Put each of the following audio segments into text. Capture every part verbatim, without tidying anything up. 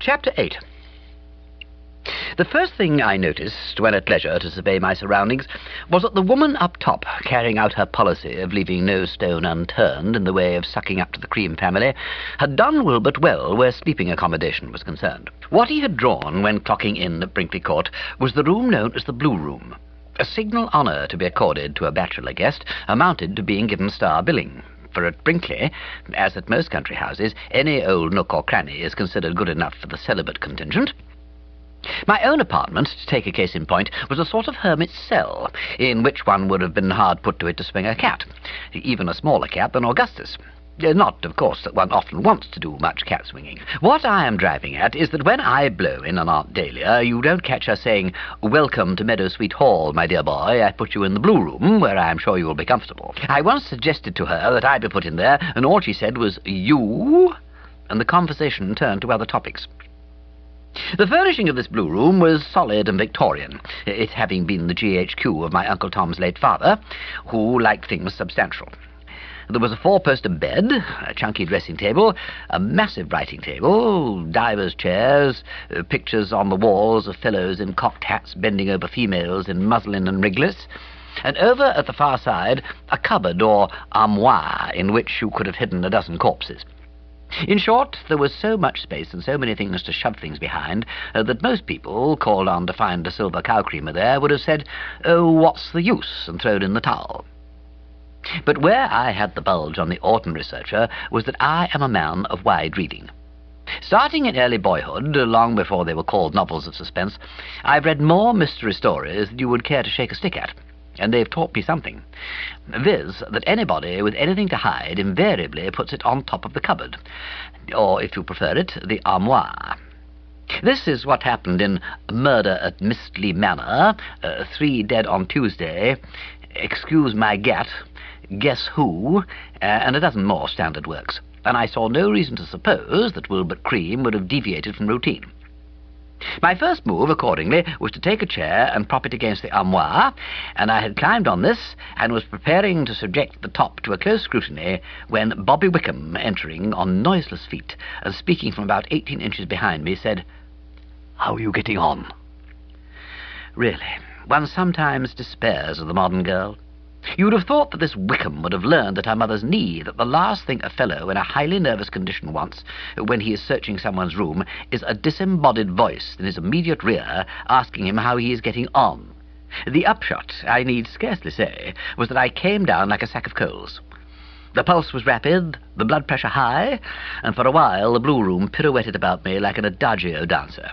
Chapter eight. The first thing I noticed, when at leisure to survey my surroundings, was that the woman up top, carrying out her policy of leaving no stone unturned in the way of sucking up to the Cream family, had done Wilbert well where sleeping accommodation was concerned. What he had drawn when clocking in at Brinkley Court was the room known as the Blue Room. A signal honour to be accorded to a bachelor guest amounted to being given star billing. For at Brinkley, as at most country houses, any old nook or cranny is considered good enough for the celibate contingent. My own apartment, to take a case in point, was a sort of hermit's cell, in which one would have been hard put to it to swing a cat, even a smaller cat than Augustus. Not, of course, that one often wants to do much cat-swinging. What I am driving at is that when I blow in on Aunt Dahlia, you don't catch her saying, "Welcome to Meadowsweet Hall, my dear boy. I put you in the Blue Room, where I am sure you will be comfortable." I once suggested to her that I be put in there, and all she said was, "You?" and the conversation turned to other topics. The furnishing of this Blue Room was solid and Victorian, it having been the G H Q of my Uncle Tom's late father, who liked things substantial. There was a four-poster bed, a chunky dressing table, a massive writing table, divers chairs, uh, pictures on the walls of fellows in cocked hats bending over females in muslin and riglets, and over at the far side a cupboard or armoire in which you could have hidden a dozen corpses. In short, there was so much space and so many things to shove things behind uh, that most people, called on to find a silver cow creamer there, would have said, "Oh, what's the use?" and thrown in the towel. But where I had the bulge on the ordinary searcher was that I am a man of wide reading. Starting in early boyhood, long before they were called novels of suspense, I've read more mystery stories than you would care to shake a stick at, and they've taught me something, viz. That anybody with anything to hide invariably puts it on top of the cupboard, or, if you prefer it, the armoire. This is what happened in Murder at Mistley Manor, uh, Three Dead on Tuesday, Excuse My Gat, Guess Who, uh, and a dozen more standard works, and I saw no reason to suppose that Wilbert Cream would have deviated from routine. My first move, accordingly, was to take a chair and prop it against the armoire, and I had climbed on this and was preparing to subject the top to a close scrutiny when Bobby Wickham, entering on noiseless feet and speaking from about eighteen inches behind me, said, "How are you getting on?" Really, one sometimes despairs of the modern girl. You'd have thought that this Wickham would have learned at her mother's knee that the last thing a fellow in a highly nervous condition wants, when he is searching someone's room, is a disembodied voice in his immediate rear asking him how he is getting on. The upshot, I need scarcely say, was that I came down like a sack of coals. The pulse was rapid, the blood pressure high, and for a while the Blue Room pirouetted about me like an adagio dancer.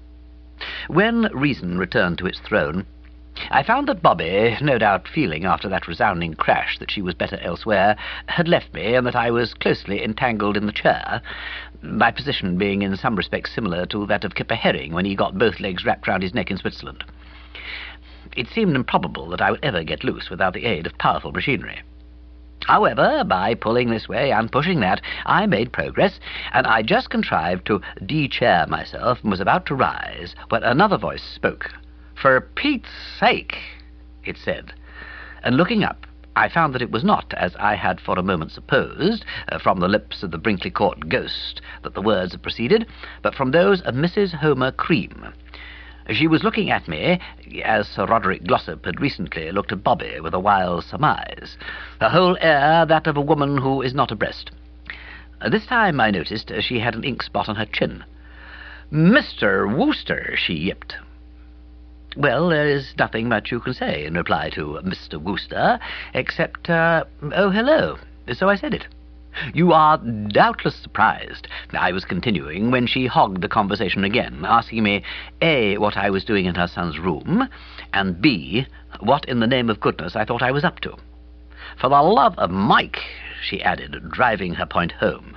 When reason returned to its throne, I found that Bobby, no doubt feeling after that resounding crash that she was better elsewhere, had left me, and that I was closely entangled in the chair, my position being in some respects similar to that of Kipper Herring when he got both legs wrapped round his neck in Switzerland. It seemed improbable that I would ever get loose without the aid of powerful machinery. However, by pulling this way and pushing that, I made progress, and I just contrived to de-chair myself and was about to rise when another voice spoke. "For Pete's sake," it said, and looking up, I found that it was not, as I had for a moment supposed, uh, from the lips of the Brinkley Court ghost that the words had proceeded, but from those of Missus Homer Cream. She was looking at me, as Sir Roderick Glossop had recently looked at Bobby with a wild surmise, her whole air that of a woman who is not abreast. This time, I noticed, she had an ink spot on her chin. "Mister Wooster," she yipped. Well, there is nothing much you can say in reply to Mister Wooster, except, uh, "Oh, hello," so I said it. "You are doubtless surprised," I was continuing, when she hogged the conversation again, asking me, A, what I was doing in her son's room, and B, what in the name of goodness I thought I was up to. "For the love of Mike," she added, driving her point home.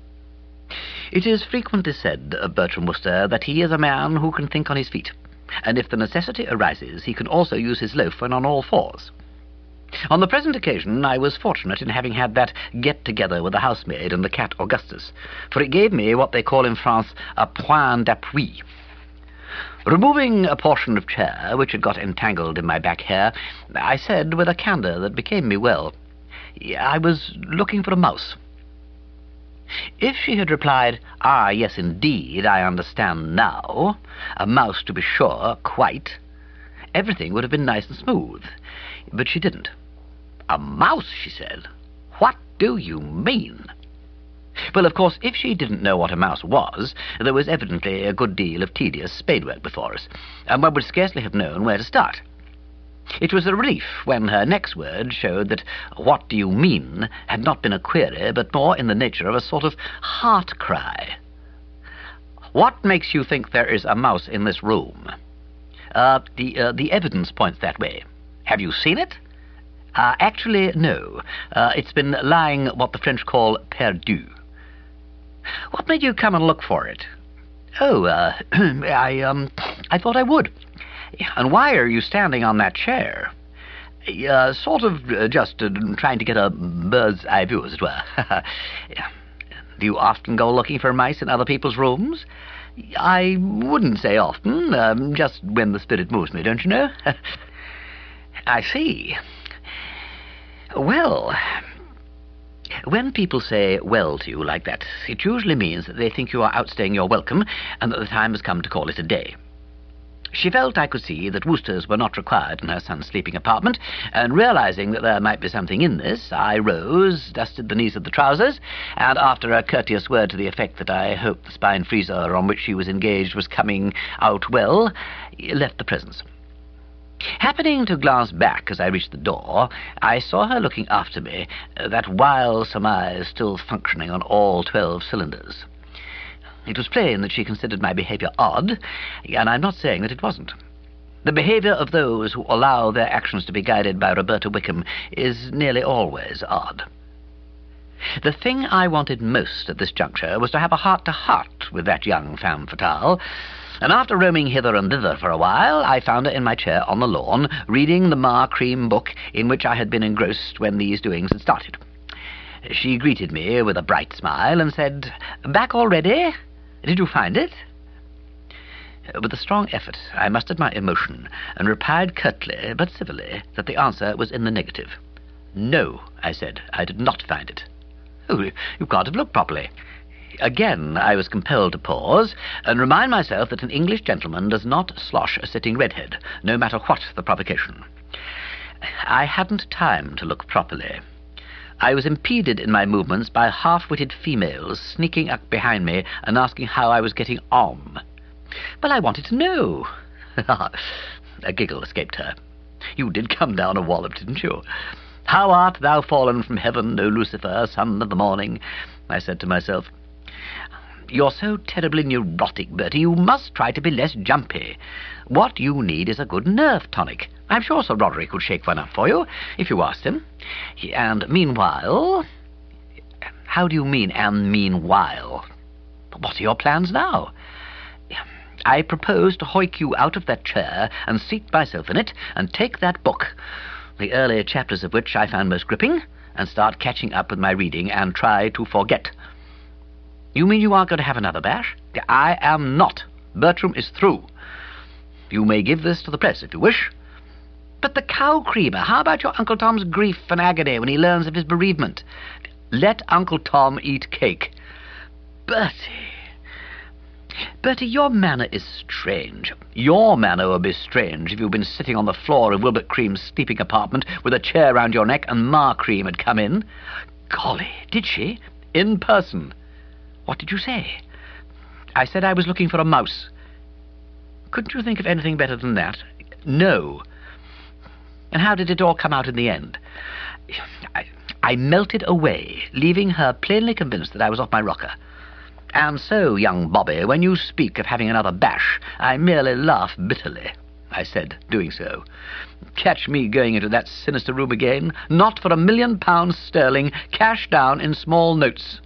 It is frequently said of Bertram Wooster that he is a man who can think on his feet, and if the necessity arises, he can also use his loaf when on all fours. On the present occasion, I was fortunate in having had that get-together with the housemaid and the cat Augustus, for it gave me what they call in France a point d'appui. Removing a portion of chair which had got entangled in my back hair, I said with a candour that became me well, "I was looking for a mouse." If she had replied, "Ah, yes, indeed, I understand now. A mouse, to be sure, quite," everything would have been nice and smooth. But she didn't. "A mouse," she said. "What do you mean?" Well, of course, if she didn't know what a mouse was, there was evidently a good deal of tedious spadework before us, and one would scarcely have known where to start. It was a relief when her next word showed that "what do you mean" had not been a query, but more in the nature of a sort of heart cry. "What makes you think there is a mouse in this room?" Uh, the, uh, the evidence points that way. "Have you seen it?" Uh, actually, no. Uh, it's been lying what the French call perdu. "What made you come and look for it?" "Oh, uh, I, um, I thought I would." "And why are you standing on that chair?" Uh, sort of uh, just uh, trying to get a bird's eye view, as it were. "Do you often go looking for mice in other people's rooms?" "I wouldn't say often, um, just when the spirit moves me, don't you know?" "I see. Well, when people say well to you like that, it usually means that they think you are outstaying your welcome and that the time has come to call it a day." She felt, I could see, that Woosters were not required in her son's sleeping apartment, and realizing that there might be something in this, I rose, dusted the knees of the trousers, and after a courteous word to the effect that I hoped the spine freezer on which she was engaged was coming out well, left the presence. Happening to glance back as I reached the door, I saw her looking after me, that wild surmise still functioning on all twelve cylinders. It was plain that she considered my behaviour odd, and I'm not saying that it wasn't. The behaviour of those who allow their actions to be guided by Roberta Wickham is nearly always odd. The thing I wanted most at this juncture was to have a heart-to-heart with that young femme fatale, and after roaming hither and thither for a while, I found her in my chair on the lawn, reading the Ma Cream book in which I had been engrossed when these doings had started. She greeted me with a bright smile and said, "Back already? Did you find it?" With a strong effort, I mustered my emotion and replied curtly but civilly that the answer was in the negative. "No," I said, "I did not find it." "Oh, you can't have looked properly." Again I was compelled to pause and remind myself that an English gentleman does not slosh a sitting redhead, no matter what the provocation. I hadn't time to look properly. I was impeded in my movements by half-witted females sneaking up behind me and asking how I was getting on. Well, I wanted to know. A giggle escaped her. "You did come down a wallop, didn't you? How art thou fallen from heaven, O Lucifer, son of the morning?" I said to myself. "You're so terribly neurotic, Bertie. You must try to be less jumpy. What you need is a good nerve tonic. I'm sure Sir Roderick would shake one up for you, if you asked him. And meanwhile—" "How do you mean, and meanwhile?" "What are your plans now?" "I propose to hoik you out of that chair and seat myself in it and take that book, the early chapters of which I found most gripping, and start catching up with my reading and try to forget." "You mean you aren't going to have another bash?" "I am not. Bertram is through. You may give this to the press if you wish." "But the cow creamer, how about your Uncle Tom's grief and agony when he learns of his bereavement?" "Let Uncle Tom eat cake." "Bertie, Bertie, your manner is strange. Your manner would be strange if you'd been sitting on the floor of Wilbert Cream's sleeping apartment with a chair round your neck and Ma Cream had come in." "Golly, did she?" "In person." "What did you say?" "I said I was looking for a mouse." "Couldn't you think of anything better than that?" "No." "And how did it all come out in the end?" I, I melted away, leaving her plainly convinced that I was off my rocker. "And so, young Bobby, when you speak of having another bash, I merely laugh bitterly," I said, doing so. "Catch me going into that sinister room again, not for a million pounds sterling, cash down in small notes."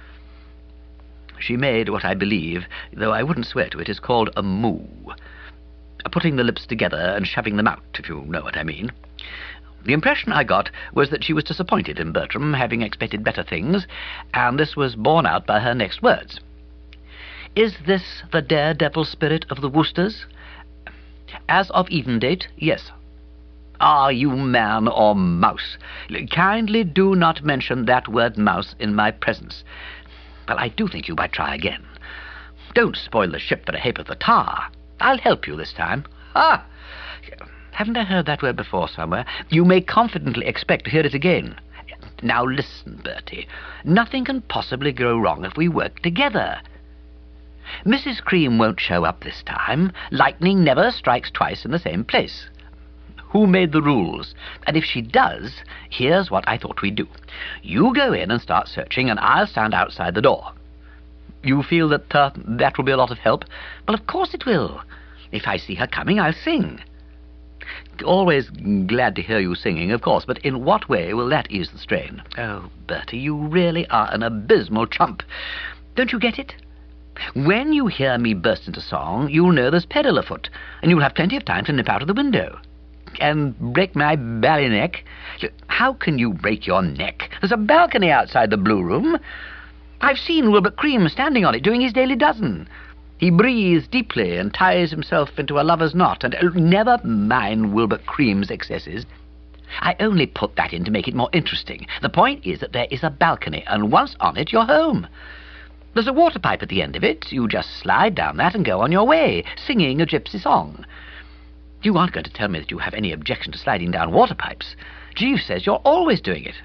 She made what I believe, though I wouldn't swear to it, is called a moo, putting the lips together and shoving them out, if you know what I mean. The impression I got was that she was disappointed in Bertram, having expected better things, and this was borne out by her next words. "Is this the daredevil spirit of the Woosters?" "As of even date, yes." "Are you man or mouse? Kindly do not mention that word mouse in my presence." Well, I do think you might try again. Don't spoil the ship for a ha'porth of tar. I'll help you this time. Ah! Haven't I heard that word before somewhere? You may confidently expect to hear it again. Now listen, Bertie. Nothing can possibly go wrong if we work together. Missus Cream won't show up this time. Lightning never strikes twice in the same place. Who made the rules? And if she does, here's what I thought we'd do. You go in and start searching, and I'll stand outside the door. You feel that uh, that will be a lot of help? Well, of course it will. If I see her coming, I'll sing. Always glad to hear you singing, of course, but in what way will that ease the strain? Oh, Bertie, you really are an abysmal chump. Don't you get it? When you hear me burst into song, you'll know there's peril afoot, and you'll have plenty of time to nip out of the window. And break my bally neck? How can you break your neck? There's a balcony outside the Blue Room. I've seen Wilbert Cream standing on it doing his daily dozen. He breathes deeply and ties himself into a lover's knot, and oh, never mind Wilbert Cream's excesses. I only put that in to make it more interesting. The point is that there is a balcony, and once on it, you're home. There's a water pipe at the end of it. You just slide down that and go on your way, singing a gypsy song. You aren't going to tell me that you have any objection to sliding down water pipes. Jeeves says you're always doing it.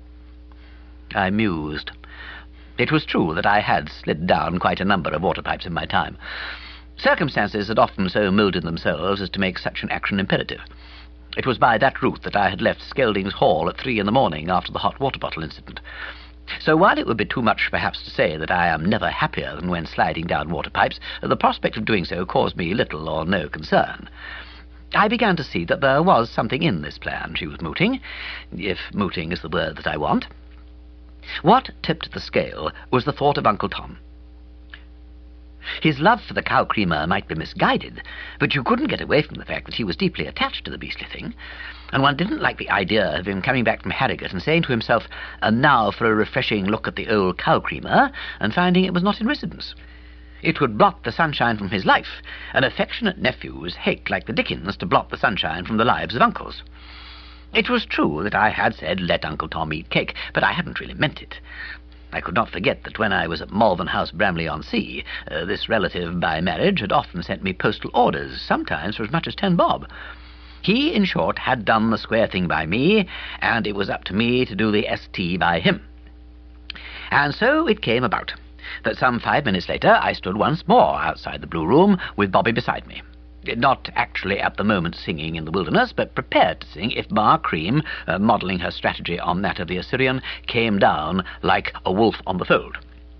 I mused. It was true that I had slid down quite a number of water pipes in my time. Circumstances had often so moulded themselves as to make such an action imperative. It was by that route that I had left Skelding's Hall at three in the morning after the hot water bottle incident. So while it would be too much perhaps to say that I am never happier than when sliding down water pipes, the prospect of doing so caused me little or no concern. I began to see that there was something in this plan she was mooting, if mooting is the word that I want. What tipped the scale was the thought of Uncle Tom. His love for the cow creamer might be misguided, but you couldn't get away from the fact that he was deeply attached to the beastly thing, and one didn't like the idea of him coming back from Harrogate and saying to himself, and now for a refreshing look at the old cow creamer, and finding it was not in residence. It would blot the sunshine from his life, and affectionate nephews hate like the dickens to blot the sunshine from the lives of uncles. It was true that I had said, let Uncle Tom eat cake, but I hadn't really meant it. I could not forget that when I was at Malvern House, Bramley-on-Sea, uh, this relative by marriage had often sent me postal orders, sometimes for as much as ten bob. He, in short, had done the square thing by me, and it was up to me to do the S T by him. And so it came about that some five minutes later I stood once more outside the Blue Room with Bobby beside me. Not actually at the moment singing in the wilderness, but prepared to sing if Ma Cream, uh, modelling her strategy on that of the Assyrian, came down like a wolf on the fold.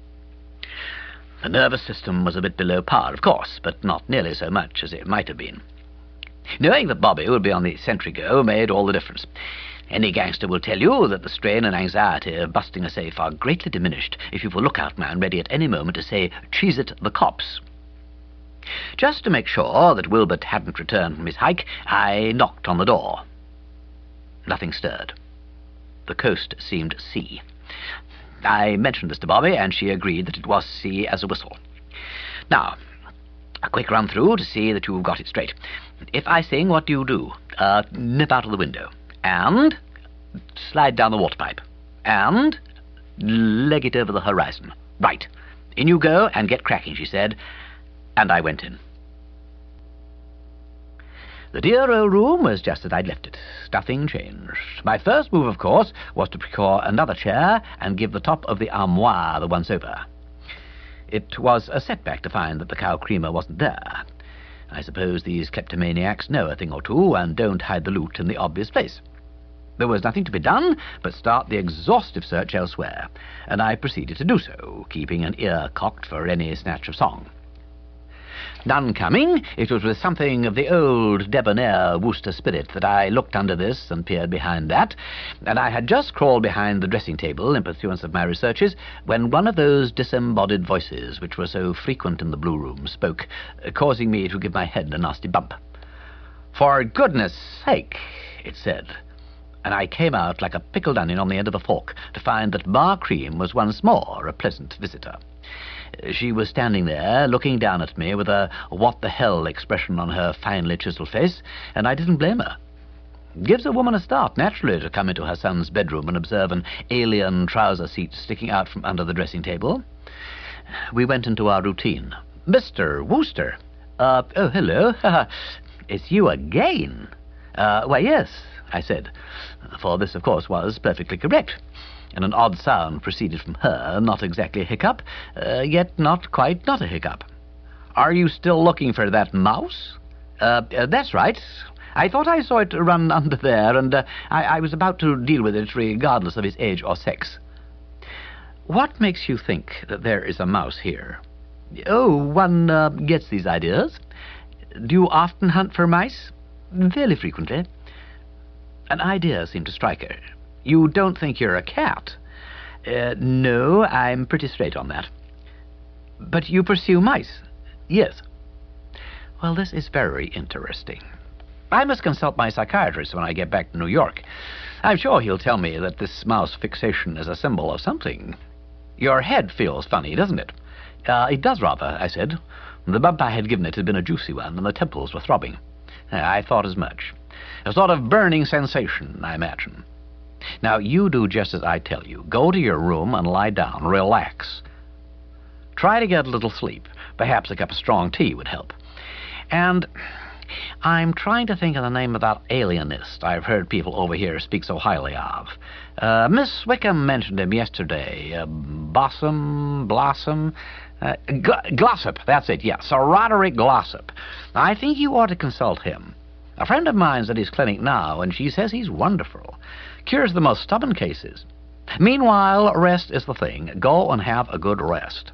The nervous system was a bit below par, of course, but not nearly so much as it might have been. Knowing that Bobby would be on the sentry go made all the difference. Any gangster will tell you that the strain and anxiety of busting a safe are greatly diminished if you've a lookout man ready at any moment to say, "Cheese it, the cops." Just to make sure that Wilbert hadn't returned from his hike, I knocked on the door. Nothing stirred. The coast seemed sea. I mentioned this to Bobby, and she agreed that it was sea as a whistle. Now, a quick run-through to see that you've got it straight. If I sing, what do you do? Uh, nip out of the window. And slide down the water pipe. And leg it over the horizon. Right. In you go, and get cracking, she said. And I went in. The dear old room was just as I'd left it. Nothing changed. My first move, of course, was to procure another chair and give the top of the armoire the once over. It was a setback to find that the cow creamer wasn't there. I suppose these kleptomaniacs know a thing or two and don't hide the loot in the obvious place. There was nothing to be done but start the exhaustive search elsewhere, and I proceeded to do so, keeping an ear cocked for any snatch of song. None coming, it was with something of the old debonair Worcester spirit that I looked under this and peered behind that, and I had just crawled behind the dressing-table in pursuance of my researches when one of those disembodied voices which were so frequent in the Blue Room spoke, causing me to give my head a nasty bump. "For goodness sake," it said, and I came out like a pickled onion on the end of a fork to find that Ma Cream was once more a pleasant visitor. She was standing there, looking down at me with a what-the-hell expression on her finely chiselled face, and I didn't blame her. Gives a woman a start, naturally, to come into her son's bedroom and observe an alien trouser seat sticking out from under the dressing-table. We went into our routine. Mister Wooster. Uh, oh, hello. It's you again. Uh, why, yes, I said, for this, of course, was perfectly correct. And an odd sound proceeded from her, not exactly a hiccup, uh, yet not quite not a hiccup. Are you still looking for that mouse? Uh, uh that's right. I thought I saw it run under there, and uh, I, I was about to deal with it regardless of its age or sex. What makes you think that there is a mouse here? Oh, one uh, gets these ideas. Do you often hunt for mice? Fairly frequently. An idea seemed to strike her. You don't think you're a cat? Uh, no, I'm pretty straight on that. But you pursue mice? Yes. Well, this is very interesting. I must consult my psychiatrist when I get back to New York. I'm sure he'll tell me that this mouse fixation is a symbol of something. Your head feels funny, doesn't it? Uh, it does rather, I said. The bump I had given it had been a juicy one, and the temples were throbbing. I thought as much. A sort of burning sensation, I imagine. Now, you do just as I tell you. Go to your room and lie down. Relax. Try to get a little sleep. Perhaps a cup of strong tea would help. And I'm trying to think of the name of that alienist I've heard people over here speak so highly of. Uh, Miss Wickham mentioned him yesterday. Uh, Bossum, Blossom... Uh, G- Glossop, that's it, yes. Sir Roderick Glossop. I think you ought to consult him. A friend of mine's at his clinic now, and she says he's wonderful. Cures the most stubborn cases. Meanwhile, rest is the thing. Go and have a good rest.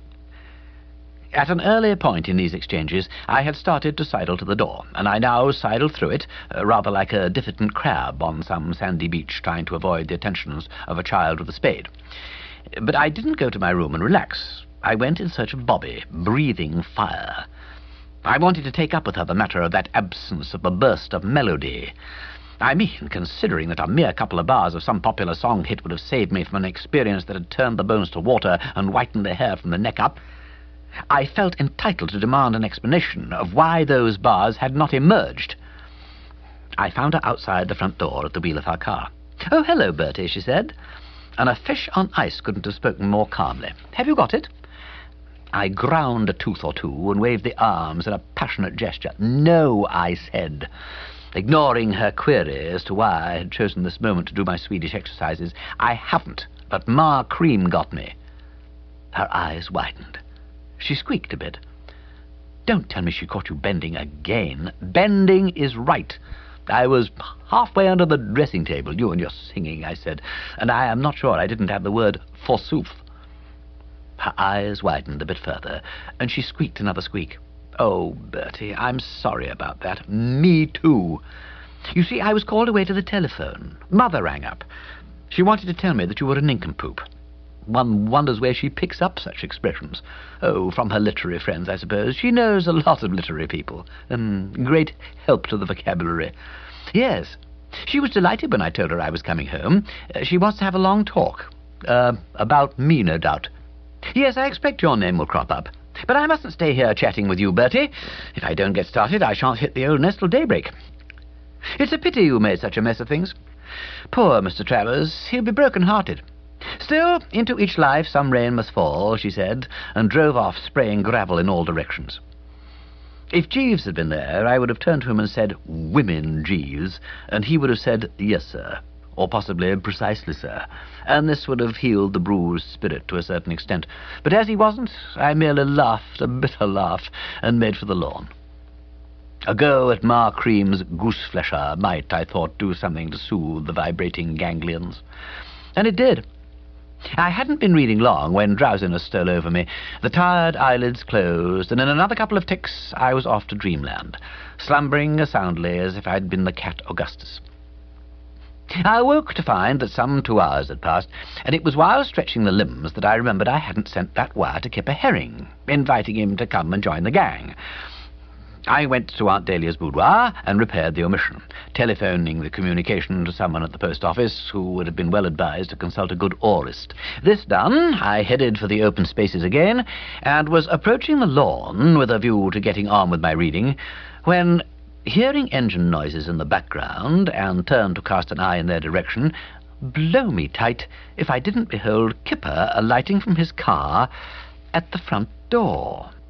At an earlier point in these exchanges, I had started to sidle to the door, and I now sidled through it, uh, rather like a diffident crab on some sandy beach trying to avoid the attentions of a child with a spade. But I didn't go to my room and relax. I went in search of Bobby, breathing fire. I wanted to take up with her the matter of that absence of a burst of melody. I mean, considering that a mere couple of bars of some popular song hit would have saved me from an experience that had turned the bones to water and whitened the hair from the neck up, I felt entitled to demand an explanation of why those bars had not emerged. I found her outside the front door at the wheel of her car. "Oh, hello, Bertie," she said, and a fish on ice couldn't have spoken more calmly. "Have you got it?" I ground a tooth or two and waved the arms in a passionate gesture. "No," I said, ignoring her query as to why I had chosen this moment to do my Swedish exercises. "I haven't, but Ma Cream got me." Her eyes widened. She squeaked a bit. "Don't tell me she caught you bending again." "Bending is right. I was halfway under the dressing table, you and your singing," I said, "and I am not sure I didn't add the word forsooth." Her eyes widened a bit further, and she squeaked another squeak. "Oh, Bertie, I'm sorry about that." "Me too. You see, I was called away to the telephone. Mother rang up. She wanted to tell me that you were a nincompoop. One wonders where she picks up such expressions. Oh, from her literary friends, I suppose. She knows a lot of literary people. Um, great help to the vocabulary." "Yes. She was delighted when I told her I was coming home. Uh, she wants to have a long talk. Uh, about me, no doubt. Yes, I expect your name will crop up. But I mustn't stay here chatting with you, Bertie. If I don't get started, I shan't hit the old nest till daybreak. It's a pity you made such a mess of things. Poor Mister Travers, he'll be broken-hearted. Still, into each life some rain must fall," she said, and drove off, spraying gravel in all directions. If Jeeves had been there, I would have turned to him and said, "Women, Jeeves," and he would have said, "Yes, sir," or possibly, "Precisely, sir," and this would have healed the bruised spirit to a certain extent. But as he wasn't, I merely laughed a bitter laugh and made for the lawn. A go at Ma Cream's goose-flesher might, I thought, do something to soothe the vibrating ganglions. And it did. I hadn't been reading long when drowsiness stole over me. The tired eyelids closed, and in another couple of ticks I was off to dreamland, slumbering as soundly as if I'd been the cat Augustus. I awoke to find that some two hours had passed, and it was while stretching the limbs that I remembered I hadn't sent that wire to Kipper Herring, inviting him to come and join the gang. I went to Aunt Dahlia's boudoir and repaired the omission, telephoning the communication to someone at the post office who would have been well advised to consult a good aurist. This done, I headed for the open spaces again, and was approaching the lawn with a view to getting on with my reading, when, hearing engine noises in the background, and turned to cast an eye in their direction, blow me tight if I didn't behold Kipper alighting from his car at the front door.